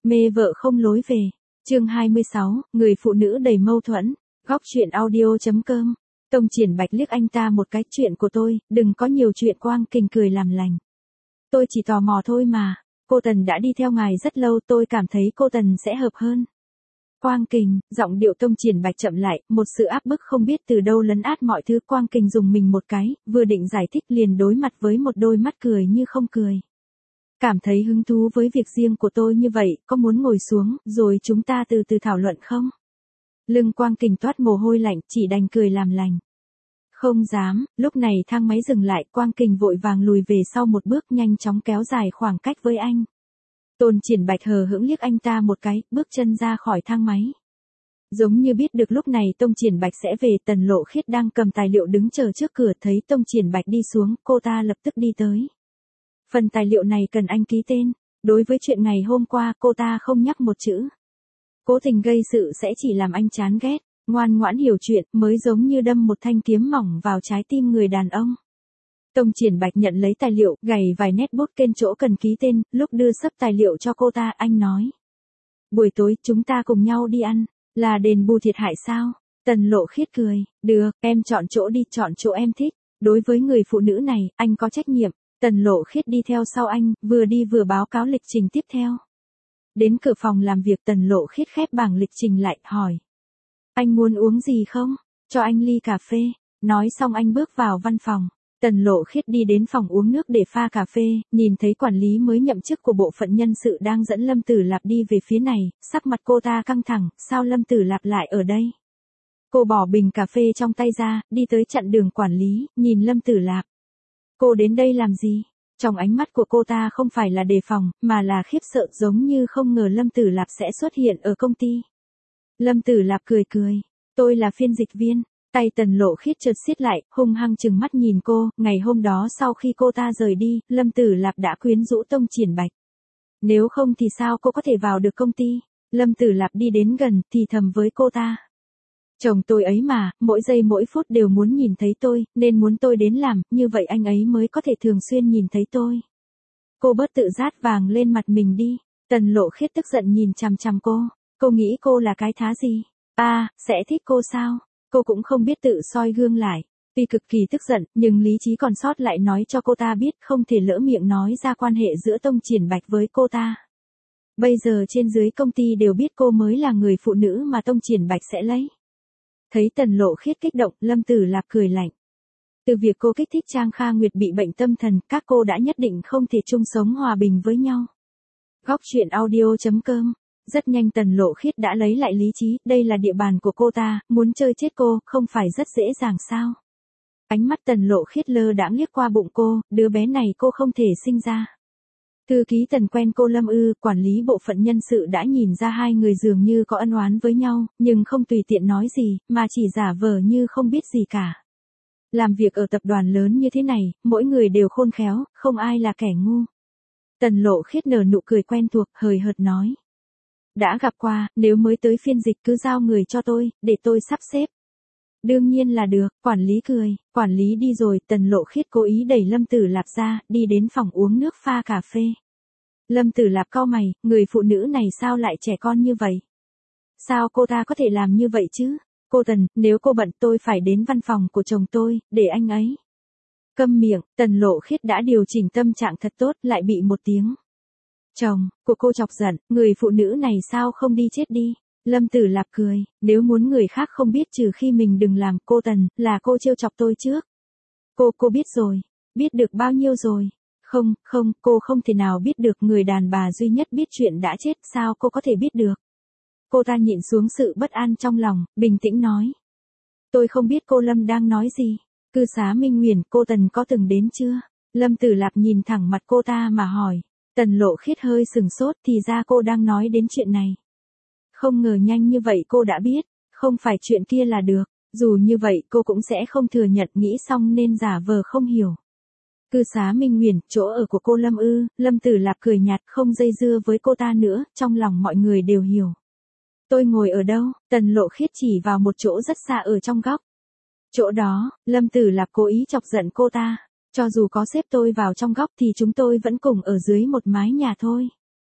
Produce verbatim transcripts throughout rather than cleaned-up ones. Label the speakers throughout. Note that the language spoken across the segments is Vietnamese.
Speaker 1: Mê vợ không lối về. Chương hai mươi sáu, người phụ nữ đầy mâu thuẫn. Góc truyện audio.com. Tông Triển Bạch liếc anh ta một cái, chuyện của tôi, đừng có nhiều chuyện Quang Kình cười làm lành. Tôi chỉ tò mò thôi mà, cô Tần đã đi theo ngài rất lâu, tôi cảm thấy cô Tần sẽ hợp hơn. Quang Kình, giọng điệu Tông Triển Bạch chậm lại, một sự áp bức không biết từ đâu lấn át mọi thứ. Quang Kình dùng mình một cái, vừa định giải thích liền đối mặt với một đôi mắt cười như không cười. Cảm thấy hứng thú với việc riêng của tôi như vậy, có muốn ngồi xuống, rồi chúng ta từ từ thảo luận không? Lưng Quang Kình toát mồ hôi lạnh, chỉ đành cười làm lành. Không dám. Lúc này thang máy dừng lại, Quang Kình vội vàng lùi về sau một bước, nhanh chóng kéo dài khoảng cách với anh. Tôn Triển Bạch hờ hững liếc anh ta một cái, bước chân ra khỏi thang máy. Giống như biết được lúc này Tông Triển Bạch sẽ về, Tần Lộ Khiết đang cầm tài liệu đứng chờ trước cửa, thấy Tông Triển Bạch đi xuống, cô ta lập tức đi tới. Phần tài liệu này cần anh ký tên. Đối với chuyện ngày hôm qua, cô ta không nhắc một chữ. Cố tình gây sự sẽ chỉ làm anh chán ghét. Ngoan ngoãn hiểu chuyện mới giống như đâm một thanh kiếm mỏng vào trái tim người đàn ông. Tông Triển Bạch nhận lấy tài liệu, gảy vài nét bút kênh chỗ cần ký tên, lúc đưa sấp tài liệu cho cô ta, anh nói. Buổi tối, chúng ta cùng nhau đi ăn, là đền bù thiệt hại sao? Tần Lộ Khiết cười, được, em chọn chỗ đi, chọn chỗ em thích. Đối với người phụ nữ này, anh có trách nhiệm. Tần Lộ Khiết đi theo sau anh, vừa đi vừa báo cáo lịch trình tiếp theo. Đến cửa phòng làm việc, Tần Lộ Khiết khép bảng lịch trình lại, hỏi. Anh muốn uống gì không? Cho anh ly cà phê. Nói xong anh bước vào văn phòng. Tần Lộ Khiết đi đến phòng uống nước để pha cà phê, nhìn thấy quản lý mới nhậm chức của bộ phận nhân sự đang dẫn Lâm Tử Lạp đi về phía này, sắc mặt cô ta căng thẳng, sao Lâm Tử Lạp lại ở đây? Cô bỏ bình cà phê trong tay ra, đi tới chặn đường quản lý, nhìn Lâm Tử Lạp. Cô đến đây làm gì? Trong ánh mắt của cô ta không phải là đề phòng, mà là khiếp sợ, giống như không ngờ Lâm Tử Lạp sẽ xuất hiện ở công ty. Lâm Tử Lạp cười cười, tôi là phiên dịch viên. Tay Tần Lộ Khiết chợt siết lại, hung hăng trừng mắt nhìn cô. Ngày hôm đó sau khi cô ta rời đi, Lâm Tử Lạp đã quyến rũ Tông Triển Bạch. Nếu không thì sao cô có thể vào được công ty? Lâm Tử Lạp đi đến gần, thì thầm với cô ta. Chồng tôi ấy mà, mỗi giây mỗi phút đều muốn nhìn thấy tôi, nên muốn tôi đến làm, như vậy anh ấy mới có thể thường xuyên nhìn thấy tôi. Cô bớt tự rát vàng lên mặt mình đi. Tần Lộ Khiết tức giận nhìn chằm chằm cô. Cô nghĩ cô là cái thá gì? À, sẽ thích cô sao? Cô cũng không biết tự soi gương lại. Tuy cực kỳ tức giận, nhưng lý trí còn sót lại nói cho cô ta biết không thể lỡ miệng nói ra quan hệ giữa Tông Triển Bạch với cô ta. Bây giờ trên dưới công ty đều biết cô mới là người phụ nữ mà Tông Triển Bạch sẽ lấy. Thấy Tần Lộ Khiết kích động, Lâm Tử Lạp cười lạnh. Từ việc cô kích thích Trang Kha Nguyệt bị bệnh tâm thần, các cô đã nhất định không thể chung sống hòa bình với nhau. Góc truyện audio.com. Rất nhanh Tần Lộ Khiết đã lấy lại lý trí, đây là địa bàn của cô ta, muốn chơi chết cô, không phải rất dễ dàng sao? Ánh mắt Tần Lộ Khiết lơ đãng liếc qua bụng cô, đứa bé này cô không thể sinh ra. Thư ký Tần quen cô Lâm ư, quản lý bộ phận nhân sự đã nhìn ra hai người dường như có ân oán với nhau, nhưng không tùy tiện nói gì, mà chỉ giả vờ như không biết gì cả. Làm việc ở tập đoàn lớn như thế này, mỗi người đều khôn khéo, không ai là kẻ ngu. Tần Lộ Khiết nở nụ cười quen thuộc, hời hợt nói. Đã gặp qua, nếu mới tới phiên dịch cứ giao người cho tôi, để tôi sắp xếp. Đương nhiên là được, quản lý cười, quản lý đi rồi, Tần Lộ Khiết cố ý đẩy Lâm Tử Lạp ra, đi đến phòng uống nước pha cà phê. Lâm Tử Lạp cau mày, người phụ nữ này sao lại trẻ con như vậy? Sao cô ta có thể làm như vậy chứ? Cô Tần, nếu cô bận tôi phải đến văn phòng của chồng tôi, để anh ấy. Câm miệng, Tần Lộ Khiết đã điều chỉnh tâm trạng thật tốt, lại bị một tiếng. Chồng, của cô chọc giận, người phụ nữ này sao không đi chết đi? Lâm Tử Lạp cười, nếu muốn người khác không biết trừ khi mình đừng làm, cô Tần, là cô trêu chọc tôi trước. Cô, cô biết rồi, biết được bao nhiêu rồi? Không, không, cô không thể nào biết được, người đàn bà duy nhất biết chuyện đã chết, sao cô có thể biết được? Cô ta nhịn xuống sự bất an trong lòng, bình tĩnh nói. Tôi không biết cô Lâm đang nói gì. Cư xá Minh Nguyền, cô Tần có từng đến chưa? Lâm Tử Lạp nhìn thẳng mặt cô ta mà hỏi. Tần Lộ Khiết hơi sừng sốt, thì ra cô đang nói đến chuyện này. Không ngờ nhanh như vậy cô đã biết, không phải chuyện kia là được, dù như vậy cô cũng sẽ không thừa nhận, nghĩ xong nên giả vờ không hiểu. Cư xá Minh Nguyền, chỗ ở của cô Lâm ư? Lâm Tử Lạp cười nhạt, không dây dưa với cô ta nữa, trong lòng mọi người đều hiểu. Tôi ngồi ở đâu? Tần Lộ Khiết chỉ vào một chỗ rất xa ở trong góc. Chỗ đó, Lâm Tử Lạp cố ý chọc giận cô ta. Cho dù có xếp tôi vào trong góc thì chúng tôi vẫn cùng ở dưới một mái nhà thôi.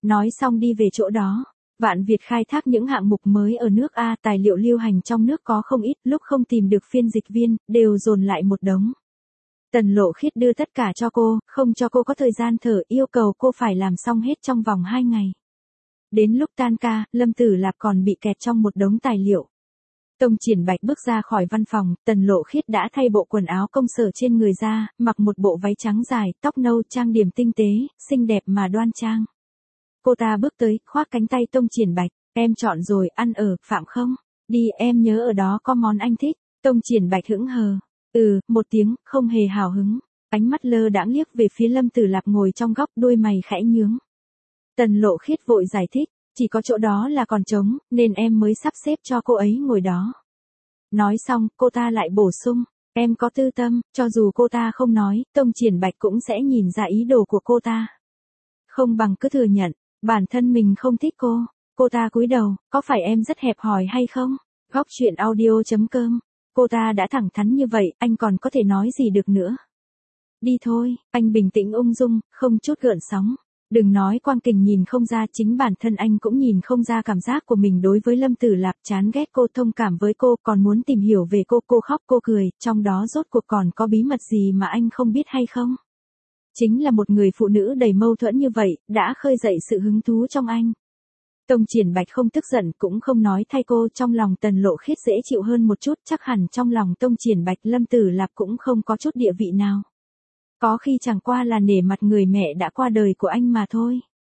Speaker 1: Nói xong đi về chỗ đó. Vạn Việt khai thác những hạng mục mới ở nước A, tài liệu lưu hành trong nước có không ít, lúc không tìm được phiên dịch viên, đều dồn lại một đống. Tần Lộ Khiết đưa tất cả cho cô, không cho cô có thời gian thở, yêu cầu cô phải làm xong hết trong vòng hai ngày. Đến lúc tan ca, Lâm Tử Lạp còn bị kẹt trong một đống tài liệu. Tông Triển Bạch bước ra khỏi văn phòng, Tần Lộ Khiết đã thay bộ quần áo công sở trên người ra, mặc một bộ váy trắng dài, tóc nâu, trang điểm tinh tế, xinh đẹp mà đoan trang. Cô ta bước tới, khoác cánh tay Tông Triển Bạch, em chọn rồi, ăn ở, Phạm không? Đi, em nhớ ở đó có món anh thích. Tông Triển Bạch hững hờ. Ừ, một tiếng, không hề hào hứng. Ánh mắt lơ đãng liếc về phía Lâm Tử Lạp ngồi trong góc, đuôi mày khẽ nhướng. Tần Lộ Khiết vội giải thích, chỉ có chỗ đó là còn trống, nên em mới sắp xếp cho cô ấy ngồi đó. Nói xong, cô ta lại bổ sung, em có tư tâm, cho dù cô ta không nói, Tông Triển Bạch cũng sẽ nhìn ra ý đồ của cô ta. Không bằng cứ thừa nhận, bản thân mình không thích cô. Cô ta cúi đầu, có phải em rất hẹp hòi hay không? Góc chuyện audio chấm com. Cô ta đã thẳng thắn như vậy, anh còn có thể nói gì được nữa? Đi thôi, anh bình tĩnh ung dung, không chút gợn sóng. Đừng nói Quang Kình nhìn không ra, chính bản thân anh cũng nhìn không ra cảm giác của mình đối với Lâm Tử Lạp, chán ghét cô, thông cảm với cô, còn muốn tìm hiểu về cô, cô khóc cô cười, trong đó rốt cuộc còn có bí mật gì mà anh không biết hay không? Chính là một người phụ nữ đầy mâu thuẫn như vậy, đã khơi dậy sự hứng thú trong anh. Tông Triển Bạch không tức giận cũng không nói thay cô, trong lòng Tần Lộ Khiết dễ chịu hơn một chút, chắc hẳn trong lòng Tông Triển Bạch Lâm Tử Lạp cũng không có chút địa vị nào. Có khi chẳng qua là nể mặt người mẹ đã qua đời của anh mà thôi.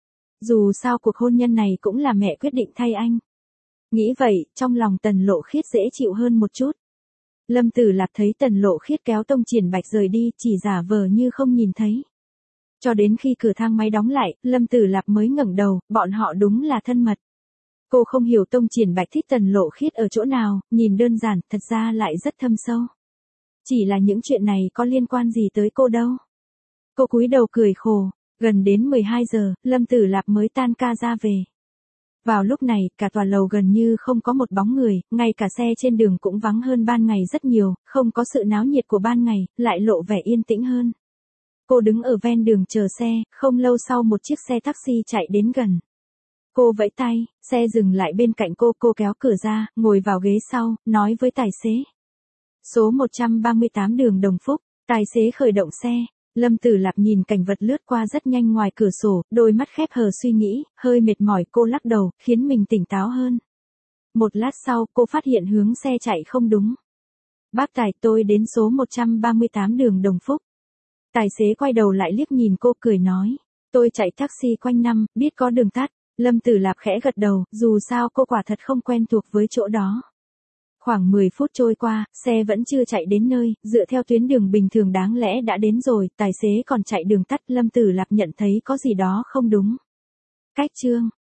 Speaker 1: Dù sao cuộc hôn nhân này cũng là mẹ quyết định thay anh. Nghĩ vậy, trong lòng Tần Lộ Khiết dễ chịu hơn một chút. Lâm Tử Lạp thấy Tần Lộ Khiết kéo Tông Triển Bạch rời đi, chỉ giả vờ như không nhìn thấy. Cho đến khi cửa thang máy đóng lại, Lâm Tử Lạp mới ngẩng đầu, bọn họ đúng là thân mật. Cô không hiểu Tông Triển Bạch thích Tần Lộ Khiết ở chỗ nào, nhìn đơn giản, thật ra lại rất thâm sâu. Chỉ là những chuyện này có liên quan gì tới cô đâu. Cô cúi đầu cười khổ, gần đến mười hai giờ, Lâm Tử Lạp mới tan ca ra về. Vào lúc này, cả tòa lầu gần như không có một bóng người, ngay cả xe trên đường cũng vắng hơn ban ngày rất nhiều, không có sự náo nhiệt của ban ngày, lại lộ vẻ yên tĩnh hơn. Cô đứng ở ven đường chờ xe, không lâu sau một chiếc xe taxi chạy đến gần. Cô vẫy tay, xe dừng lại bên cạnh cô, cô kéo cửa ra, ngồi vào ghế sau, nói với tài xế. Số một trăm ba mươi tám đường Đồng Phúc, tài xế khởi động xe. Lâm Tử Lạp nhìn cảnh vật lướt qua rất nhanh ngoài cửa sổ, đôi mắt khép hờ suy nghĩ, hơi mệt mỏi cô lắc đầu, khiến mình tỉnh táo hơn. Một lát sau, cô phát hiện hướng xe chạy không đúng. Bác tài, tôi đến số một trăm ba mươi tám đường Đồng Phúc. Tài xế quay đầu lại liếc nhìn cô cười nói, tôi chạy taxi quanh năm, biết có đường tắt. Lâm Tử Lạp khẽ gật đầu, dù sao cô quả thật không quen thuộc với chỗ đó. Khoảng mười phút trôi qua, xe vẫn chưa chạy đến nơi, dựa theo tuyến đường bình thường đáng lẽ đã đến rồi, tài xế còn chạy đường tắt, Lâm Tử Lạp nhận thấy có gì đó không đúng. Cách chương